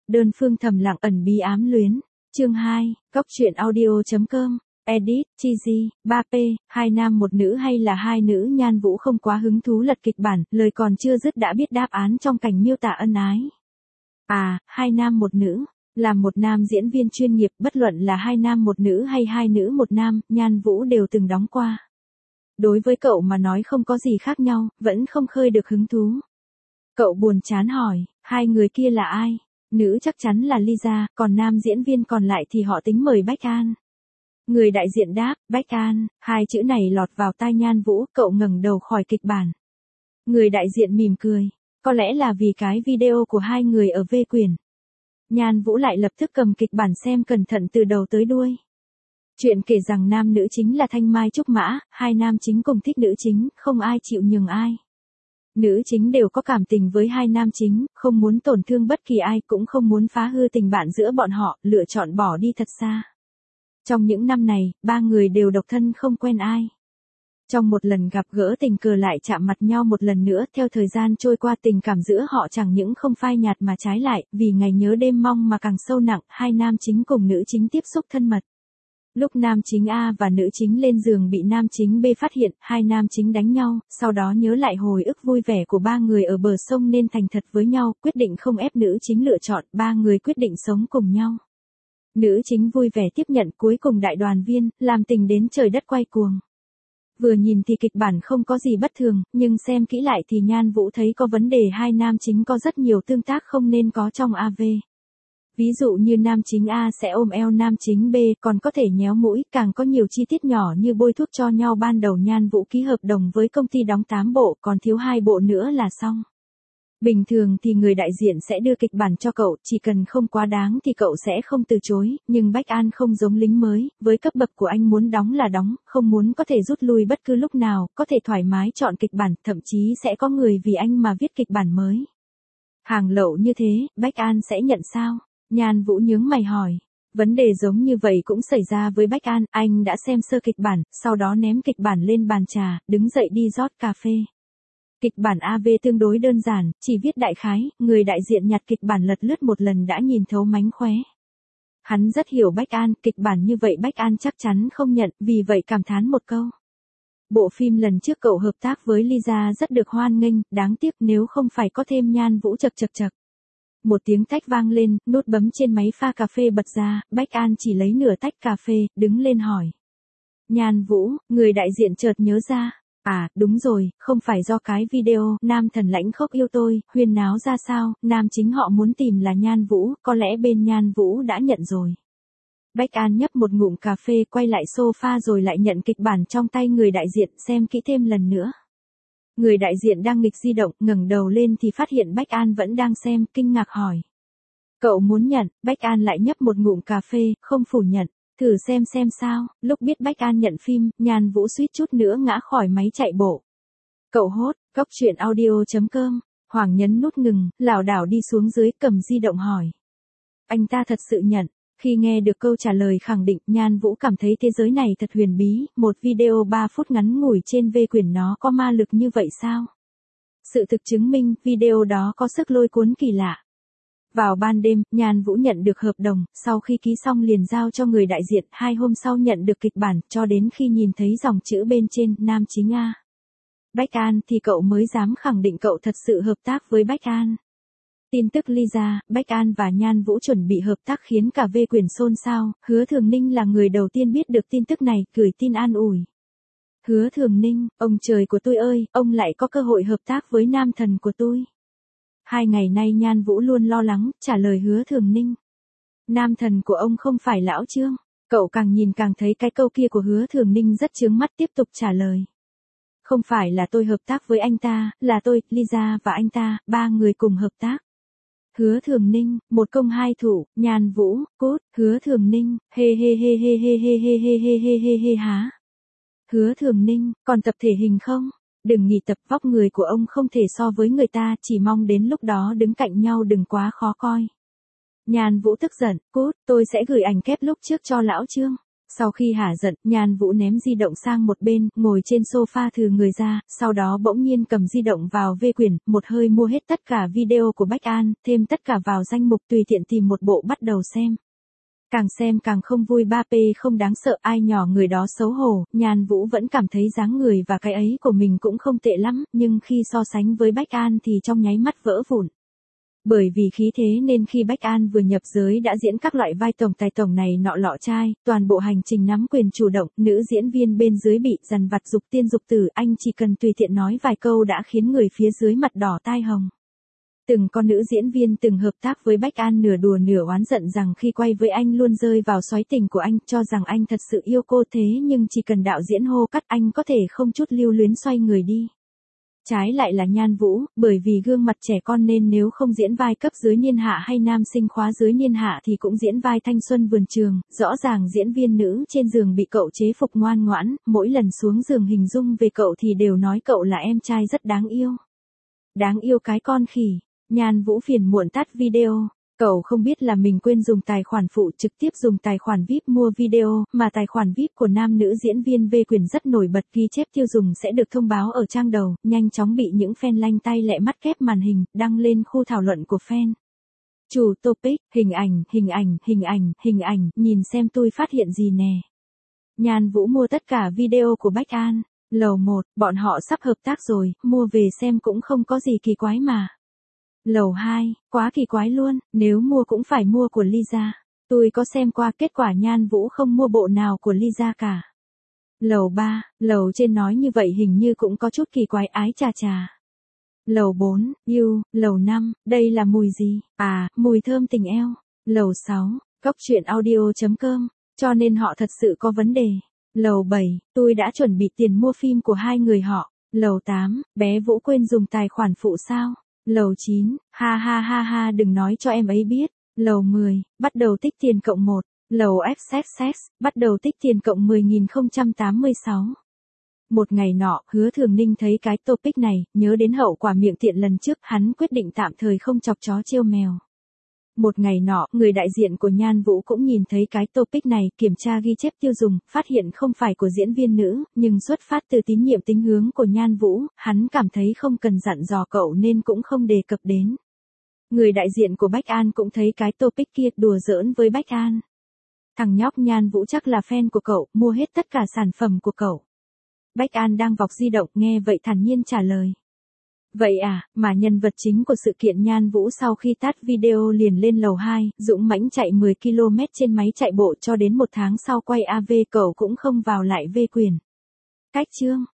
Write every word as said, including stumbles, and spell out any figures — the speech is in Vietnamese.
đơn phương thầm lặng ẩn bí ám luyến. Chương hai, Cóc truyện audio.com, edit, cheesy, ba P, hai nam một nữ hay là hai nữ? Nhan Vũ không quá hứng thú lật kịch bản, lời còn chưa dứt đã biết đáp án trong cảnh miêu tả ân ái. À, hai nam một nữ. Làm một nam diễn viên chuyên nghiệp, bất luận là hai nam một nữ hay hai nữ một nam, Nhan Vũ đều từng đóng qua. Đối với cậu mà nói không có gì khác nhau, vẫn không khơi được hứng thú. Cậu buồn chán hỏi, hai người kia là ai? Nữ chắc chắn là Lisa, còn nam diễn viên còn lại thì họ tính mời Bách An. Người đại diện đáp, Bách An, hai chữ này lọt vào tai Nhan Vũ, cậu ngẩng đầu khỏi kịch bản. Người đại diện mỉm cười, có lẽ là vì cái video của hai người ở V Quyền. Nhan Vũ lại lập tức cầm kịch bản xem cẩn thận từ đầu tới đuôi. Chuyện kể rằng nam nữ chính là Thanh Mai Trúc Mã, hai nam chính cùng thích nữ chính, không ai chịu nhường ai. Nữ chính đều có cảm tình với hai nam chính, không muốn tổn thương bất kỳ ai, cũng không muốn phá hư tình bạn giữa bọn họ, lựa chọn bỏ đi thật xa. Trong những năm này, ba người đều độc thân không quen ai. Trong một lần gặp gỡ tình cờ lại chạm mặt nhau một lần nữa, theo thời gian trôi qua tình cảm giữa họ chẳng những không phai nhạt mà trái lại, vì ngày nhớ đêm mong mà càng sâu nặng, hai nam chính cùng nữ chính tiếp xúc thân mật. Lúc nam chính A và nữ chính lên giường bị nam chính B phát hiện, hai nam chính đánh nhau, sau đó nhớ lại hồi ức vui vẻ của ba người ở bờ sông nên thành thật với nhau, quyết định không ép nữ chính lựa chọn, ba người quyết định sống cùng nhau. Nữ chính vui vẻ tiếp nhận, cuối cùng đại đoàn viên, làm tình đến trời đất quay cuồng. Vừa nhìn thì kịch bản không có gì bất thường, nhưng xem kỹ lại thì Nhan Vũ thấy có vấn đề, hai nam chính có rất nhiều tương tác không nên có trong a vê. Ví dụ như nam chính A sẽ ôm eo nam chính B, còn có thể nhéo mũi, càng có nhiều chi tiết nhỏ như bôi thuốc cho nhau. Ban đầu Nhan Vũ ký hợp đồng với công ty đóng tám bộ, còn thiếu hai bộ nữa là xong. Bình thường thì người đại diện sẽ đưa kịch bản cho cậu, chỉ cần không quá đáng thì cậu sẽ không từ chối, nhưng Bách An không giống lính mới, với cấp bậc của anh muốn đóng là đóng, không muốn có thể rút lui bất cứ lúc nào, có thể thoải mái chọn kịch bản, thậm chí sẽ có người vì anh mà viết kịch bản mới. Hàng lậu như thế, Bách An sẽ nhận sao? Nhan Vũ nhướng mày hỏi. Vấn đề giống như vậy cũng xảy ra với Bách An, anh đã xem sơ kịch bản, sau đó ném kịch bản lên bàn trà, đứng dậy đi rót cà phê. Kịch bản a vê tương đối đơn giản, chỉ viết đại khái, người đại diện nhặt kịch bản lật lướt một lần đã nhìn thấu mánh khóe. Hắn rất hiểu Bách An, kịch bản như vậy Bách An chắc chắn không nhận, vì vậy cảm thán một câu. Bộ phim lần trước cậu hợp tác với Lisa rất được hoan nghênh, đáng tiếc nếu không phải có thêm Nhan Vũ chật chật chật. Một tiếng tách vang lên, nút bấm trên máy pha cà phê bật ra, Bách An chỉ lấy nửa tách cà phê, đứng lên hỏi. Nhan Vũ, người đại diện chợt nhớ ra. À, đúng rồi, không phải do cái video, nam thần lãnh khốc yêu tôi, huyên náo ra sao, nam chính họ muốn tìm là Nhan Vũ, có lẽ bên Nhan Vũ đã nhận rồi. Bách An nhấp một ngụm cà phê, quay lại sofa rồi lại nhận kịch bản trong tay người đại diện, xem kỹ thêm lần nữa. Người đại diện đang nghịch di động, ngẩng đầu lên thì phát hiện Bách An vẫn đang xem, kinh ngạc hỏi. Cậu muốn nhận, Bách An lại nhấp một ngụm cà phê, không phủ nhận. Thử xem xem sao, lúc biết Bách An nhận phim, Nhan Vũ suýt chút nữa ngã khỏi máy chạy bộ. Cậu hốt, Cóc truyện audio.com, Hoàng nhấn nút ngừng, lảo đảo đi xuống dưới, cầm di động hỏi. Anh ta thật sự nhận. Khi nghe được câu trả lời khẳng định, Nhan Vũ cảm thấy thế giới này thật huyền bí, một video ba phút ngắn ngủi trên V Quyền nó có ma lực như vậy sao? Sự thực chứng minh, video đó có sức lôi cuốn kỳ lạ. Vào ban đêm, Nhan Vũ nhận được hợp đồng, sau khi ký xong liền giao cho người đại diện, hai hôm sau nhận được kịch bản, cho đến khi nhìn thấy dòng chữ bên trên, nam chính A. Bách An thì cậu mới dám khẳng định cậu thật sự hợp tác với Bách An. Tin tức Lisa, Bách An và Nhan Vũ chuẩn bị hợp tác khiến cả V Quyền xôn xao, Hứa Thường Ninh là người đầu tiên biết được tin tức này, gửi tin an ủi. Hứa Thường Ninh, ông trời của tôi ơi, ông lại có cơ hội hợp tác với nam thần của tôi. Hai ngày nay Nhan Vũ luôn lo lắng, trả lời Hứa Thường Ninh. Nam thần của ông không phải Lão Trương. Cậu càng nhìn càng thấy cái câu kia của Hứa Thường Ninh rất chướng mắt, tiếp tục trả lời. Không phải là tôi hợp tác với anh ta, là tôi, Lisa và anh ta, ba người cùng hợp tác. Hứa Thường Ninh, một công hai thủ, Nhan Vũ, cút, Hứa Thường Ninh, hê hê hê hê hê hê hê hê hê hê hê hê há. Hứa Thường Ninh, còn tập thể hình không? Đừng nghỉ tập, vóc người của ông không thể so với người ta, chỉ mong đến lúc đó đứng cạnh nhau đừng quá khó coi. Nhan Vũ tức giận, cút, tôi sẽ gửi ảnh kép lúc trước cho Lão Trương. Sau khi hả giận, Nhan Vũ ném di động sang một bên, ngồi trên sofa thừ người ra, sau đó bỗng nhiên cầm di động vào V quyển, một hơi mua hết tất cả video của Bách An, thêm tất cả vào danh mục tùy tiện tìm một bộ bắt đầu xem. Càng xem càng không vui, ba p không đáng sợ, ai nhỏ người đó xấu hổ, Nhan Vũ vẫn cảm thấy dáng người và cái ấy của mình cũng không tệ lắm, nhưng khi so sánh với Bách An thì trong nháy mắt vỡ vụn. Bởi vì khí thế nên khi Bách An vừa nhập giới đã diễn các loại vai tổng tài tổng này nọ lọ trai, toàn bộ hành trình nắm quyền chủ động, nữ diễn viên bên dưới bị dằn vặt dục tiên dục tử, anh chỉ cần tùy tiện nói vài câu đã khiến người phía dưới mặt đỏ tai hồng. Từng con nữ diễn viên từng hợp tác với Bách An nửa đùa nửa oán giận rằng khi quay với anh luôn rơi vào xoáy tình của anh, cho rằng anh thật sự yêu cô, thế nhưng chỉ cần đạo diễn hô cắt anh có thể không chút lưu luyến xoay người đi. Trái lại là Nhan Vũ, bởi vì gương mặt trẻ con nên nếu không diễn vai cấp dưới niên hạ hay nam sinh khóa dưới niên hạ thì cũng diễn vai thanh xuân vườn trường, rõ ràng diễn viên nữ trên giường bị cậu chế phục ngoan ngoãn, mỗi lần xuống giường hình dung về cậu thì đều nói cậu là em trai rất đáng yêu. Đáng yêu cái con khỉ. Nhan Vũ phiền muộn tắt video. Cậu không biết là mình quên dùng tài khoản phụ, trực tiếp dùng tài khoản vi ai pi mua video, mà tài khoản vi ai pi của nam nữ diễn viên V quyển rất nổi bật, ghi chép tiêu dùng sẽ được thông báo ở trang đầu, nhanh chóng bị những fan lanh tay lẹ mắt kép màn hình, đăng lên khu thảo luận của fan. Chủ topic, hình ảnh, hình ảnh, hình ảnh, hình ảnh, nhìn xem tôi phát hiện gì nè. Nhan Vũ mua tất cả video của Bách An. Lầu một, bọn họ sắp hợp tác rồi, mua về xem cũng không có gì kỳ quái mà. Lầu hai, quá kỳ quái luôn, nếu mua cũng phải mua của Lisa. Tôi có xem qua, kết quả Nhan Vũ không mua bộ nào của Lisa cả. Lầu ba, lầu trên nói như vậy hình như cũng có chút kỳ quái, ái chà chà. Lầu bốn, yêu, lầu năm, đây là mùi gì? À, mùi thơm tình eo. Lầu sáu, cốc truyện audio chấm com, cho nên họ thật sự có vấn đề. Lầu bảy, tôi đã chuẩn bị tiền mua phim của hai người họ. Lầu tám, bé Vũ quên dùng tài khoản phụ sao? Lầu chín, ha ha ha ha đừng nói cho em ấy biết. Lầu mười, bắt đầu tích tiền cộng một. Lầu ích ích ích, bắt đầu tích tiền cộng mười nghìn không trăm tám mươi sáu. Một ngày nọ, Hứa Thường Ninh thấy cái topic này, nhớ đến hậu quả miệng tiện lần trước, hắn quyết định tạm thời không chọc chó trêu mèo. Một ngày nọ, người đại diện của Nhan Vũ cũng nhìn thấy cái topic này, kiểm tra ghi chép tiêu dùng, phát hiện không phải của diễn viên nữ, nhưng xuất phát từ tín nhiệm tính hướng của Nhan Vũ, hắn cảm thấy không cần dặn dò cậu nên cũng không đề cập đến. Người đại diện của Bách An cũng thấy cái topic kia, đùa giỡn với Bách An. Thằng nhóc Nhan Vũ chắc là fan của cậu, mua hết tất cả sản phẩm của cậu. Bách An đang vọc di động, nghe vậy thản nhiên trả lời. Vậy à, mà nhân vật chính của sự kiện Nhan Vũ sau khi tắt video liền lên lầu hai, dũng mãnh chạy mười ki lô mét trên máy chạy bộ cho đến một tháng sau quay a vê cậu cũng không vào lại V quyển. Cách chương.